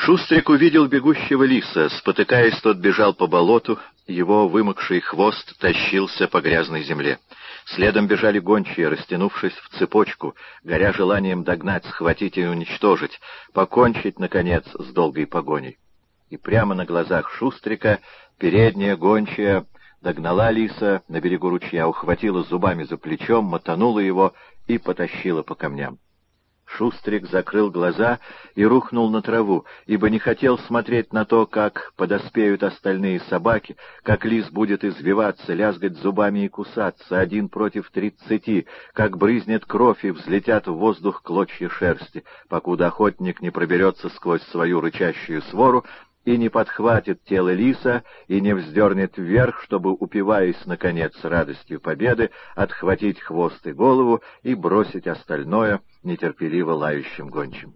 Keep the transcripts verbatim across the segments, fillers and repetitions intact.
Шустрик увидел бегущего лиса. Спотыкаясь, тот бежал по болоту, его вымокший хвост тащился по грязной земле. Следом бежали гончие, растянувшись в цепочку, горя желанием догнать, схватить и уничтожить, покончить, наконец, с долгой погоней. И прямо на глазах Шустрика передняя гончая догнала лиса на берегу ручья, ухватила зубами за плечом, мотанула его и потащила по камням. Шустрик закрыл глаза и рухнул на траву, ибо не хотел смотреть на то, как подоспеют остальные собаки, как лис будет извиваться, лязгать зубами и кусаться, один против тридцати, как брызнет кровь и взлетят в воздух клочья шерсти, покуда охотник не проберется сквозь свою рычащую свору и не подхватит тело лиса, и не вздернет вверх, чтобы, упиваясь, наконец, радостью победы, отхватить хвост и голову и бросить остальное нетерпеливо лающим гончим.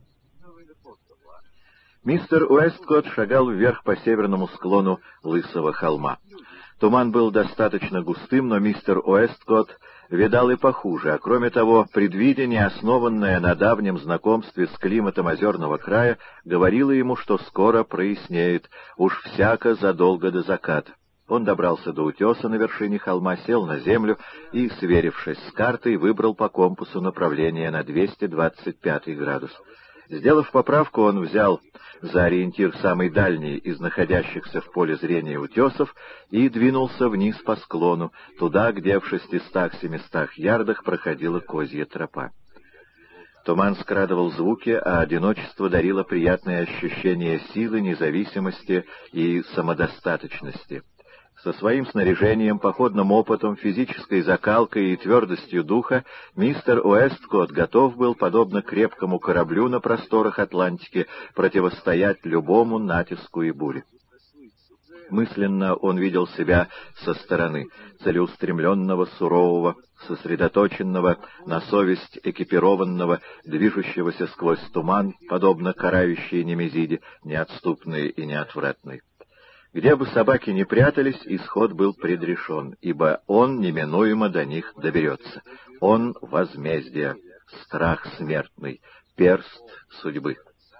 Мистер Уэсткотт шагал вверх по северному склону Лысого холма. Туман был достаточно густым, но мистер Уэсткотт видал и похуже, а кроме того, предвидение, основанное на давнем знакомстве с климатом озерного края, говорило ему, что скоро прояснеет, уж всяко задолго до заката. Он добрался до утеса на вершине холма, сел на землю и, сверившись с картой, выбрал по компасу направление на двести двадцать пятый градус. Сделав поправку, он взял за ориентир самый дальний из находящихся в поле зрения утесов и двинулся вниз по склону, туда, где в шестистах-семистах ярдах проходила козья тропа. Туман скрадывал звуки, а одиночество дарило приятное ощущение силы, независимости и самодостаточности. Со своим снаряжением, походным опытом, физической закалкой и твердостью духа мистер Уэсткотт готов был, подобно крепкому кораблю на просторах Атлантики, противостоять любому натиску и буре. Мысленно он видел себя со стороны, целеустремленного, сурового, сосредоточенного, на совесть экипированного, движущегося сквозь туман, подобно карающей Немезиде, неотступной и неотвратной. Где бы собаки ни прятались, исход был предрешен, ибо он неминуемо до них доберется. Он — возмездие, страх смертный, перст судьбы.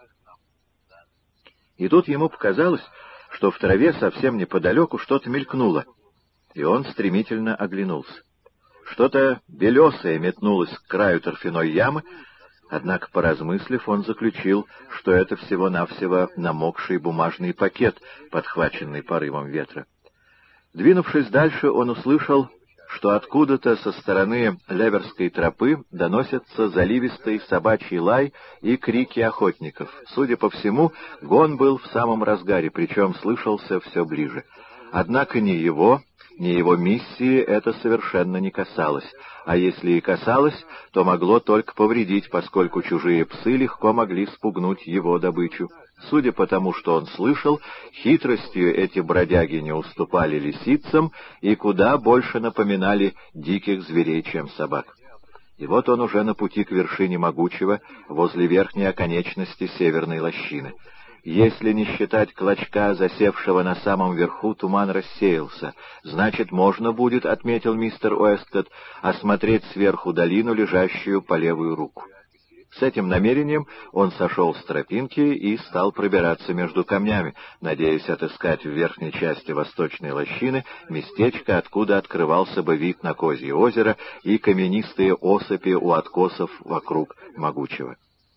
И тут ему показалось, что в траве совсем неподалеку что-то мелькнуло, и он стремительно оглянулся. Что-то белесое метнулось к краю торфяной ямы, однако, поразмыслив, он заключил, что это всего-навсего намокший бумажный пакет, подхваченный порывом ветра. Двинувшись дальше, он услышал, что откуда-то со стороны Леверской тропы доносятся заливистый собачий лай и крики охотников. Судя по всему, гон был в самом разгаре, причем слышался все ближе. Однако ни его, ни его миссии это совершенно не касалось, а если и касалось, то могло только повредить, поскольку чужие псы легко могли спугнуть его добычу. Судя по тому, что он слышал, хитростью эти бродяги не уступали лисицам и куда больше напоминали диких зверей, чем собак. И вот он уже на пути к вершине могучего, возле верхней оконечности северной лощины. Если не считать клочка, засевшего на самом верху, туман рассеялся. Значит, можно будет, — отметил мистер Уэсткотт, — осмотреть сверху долину, лежащую по левую руку. С этим намерением он сошел с тропинки и стал пробираться между камнями, надеясь отыскать в верхней части восточной лощины местечко, откуда открывался бы вид на Козье озеро и каменистые осыпи у откосов вокруг могучего.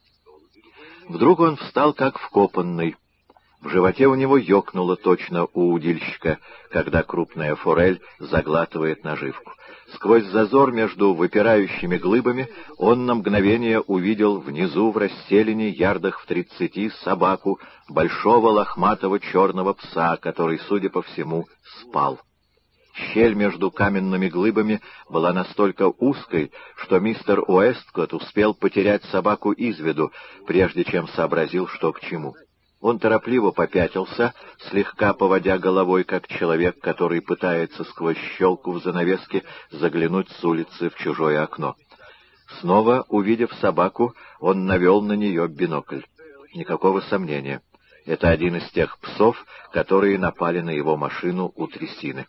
Вдруг он встал как вкопанный. В животе у него ёкнуло точно у удильщика, когда крупная форель заглатывает наживку. Сквозь зазор между выпирающими глыбами он на мгновение увидел внизу в расселине ярдах в тридцати собаку, большого лохматого черного пса, который, судя по всему, спал. Щель между каменными глыбами была настолько узкой, что мистер Уэсткотт успел потерять собаку из виду, прежде чем сообразил, что к чему. Он торопливо попятился, слегка поводя головой, как человек, который пытается сквозь щелку в занавеске заглянуть с улицы в чужое окно. Снова, увидев собаку, он навел на нее бинокль. Никакого сомнения. Это один из тех псов, которые напали на его машину у трясины.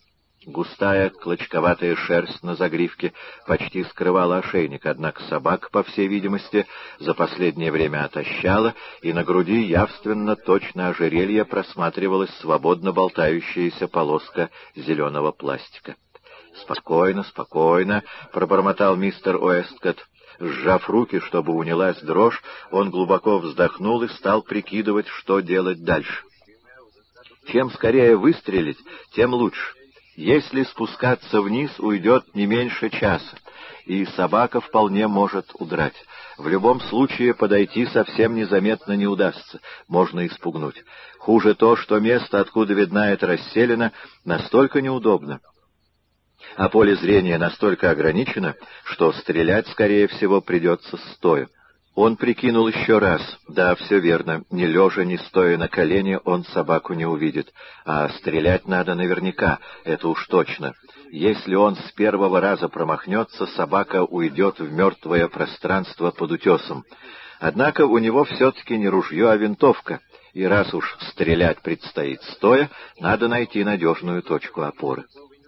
Густая, клочковатая шерсть на загривке почти скрывала ошейник, однако собака, по всей видимости, за последнее время отощала, и на груди явственно, точно ожерелье, просматривалась свободно болтающаяся полоска зеленого пластика. «Спокойно, спокойно», — пробормотал мистер Уэсткотт. Сжав руки, чтобы унялась дрожь, он глубоко вздохнул и стал прикидывать, что делать дальше. Чем скорее выстрелить, тем лучше. Если спускаться вниз, уйдет не меньше часа, и собака вполне может удрать. В любом случае подойти совсем незаметно не удастся, можно испугнуть. Хуже то, что место, откуда видна эта расселена, настолько неудобно, а поле зрения настолько ограничено, что стрелять, скорее всего, придется стоя. Он прикинул еще раз. Да, все верно, ни лежа, ни стоя на колене он собаку не увидит. А стрелять надо наверняка, это уж точно. Если он с первого раза промахнется, собака уйдет в мертвое пространство под утесом. Однако у него все-таки не ружье, а винтовка. И раз уж стрелять предстоит стоя, надо найти надежную точку опоры.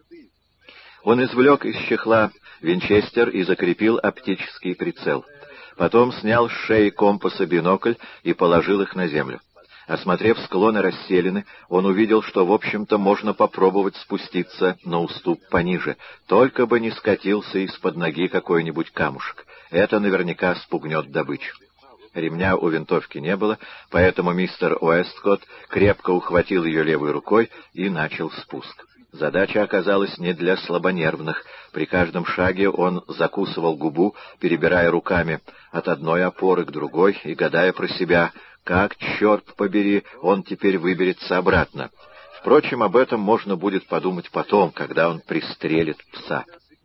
Он извлек из чехла винчестер и закрепил оптический прицел. Потом снял с шеи компаса бинокль и положил их на землю. Осмотрев склоны расселены, он увидел, что, в общем-то, можно попробовать спуститься на уступ пониже, только бы не скатился из-под ноги какой-нибудь камушек. Это наверняка спугнет добычу. Ремня у винтовки не было, поэтому мистер Уэсткотт крепко ухватил ее левой рукой и начал спуск. Задача оказалась не для слабонервных. При каждом шаге он закусывал губу, перебирая руками от одной опоры к другой и гадая про себя, как, черт побери, он теперь выберется обратно. Впрочем, об этом можно будет подумать потом, когда он пристрелит пса.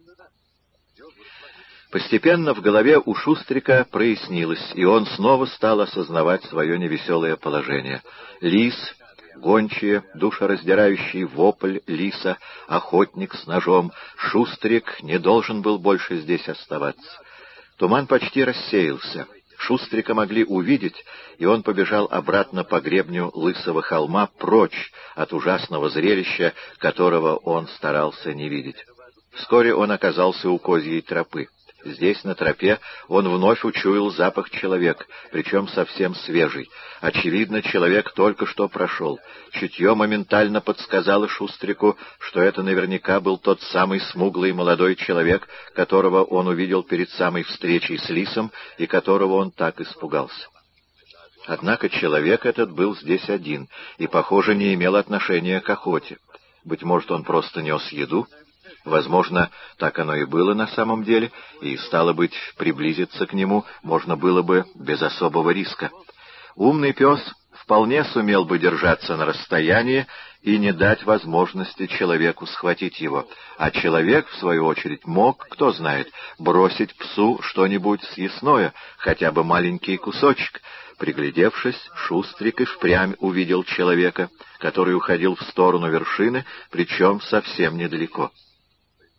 Постепенно в голове у Шустрика прояснилось, и он снова стал осознавать свое невеселое положение. Лис, гончие, душераздирающий вопль лиса, охотник с ножом. Шустрик не должен был больше здесь оставаться. Туман почти рассеялся. Шустрика могли увидеть, и он побежал обратно по гребню лысого холма, прочь от ужасного зрелища, которого он старался не видеть. Вскоре он оказался у козьей тропы. Здесь, на тропе, он вновь учуял запах человека, причем совсем свежий. Очевидно, человек только что прошел. Чутье моментально подсказало Шустрику, что это наверняка был тот самый смуглый молодой человек, которого он увидел перед самой встречей с лисом и которого он так испугался. Однако человек этот был здесь один и, похоже, не имел отношения к охоте. Быть может, он просто нес еду? Возможно, так оно и было на самом деле, и, стало быть, приблизиться к нему можно было бы без особого риска. Умный пес вполне сумел бы держаться на расстоянии и не дать возможности человеку схватить его, а человек, в свою очередь, мог, кто знает, бросить псу что-нибудь съестное, хотя бы маленький кусочек. Приглядевшись, Шустрик и впрямь увидел человека, который уходил в сторону вершины, причем совсем недалеко.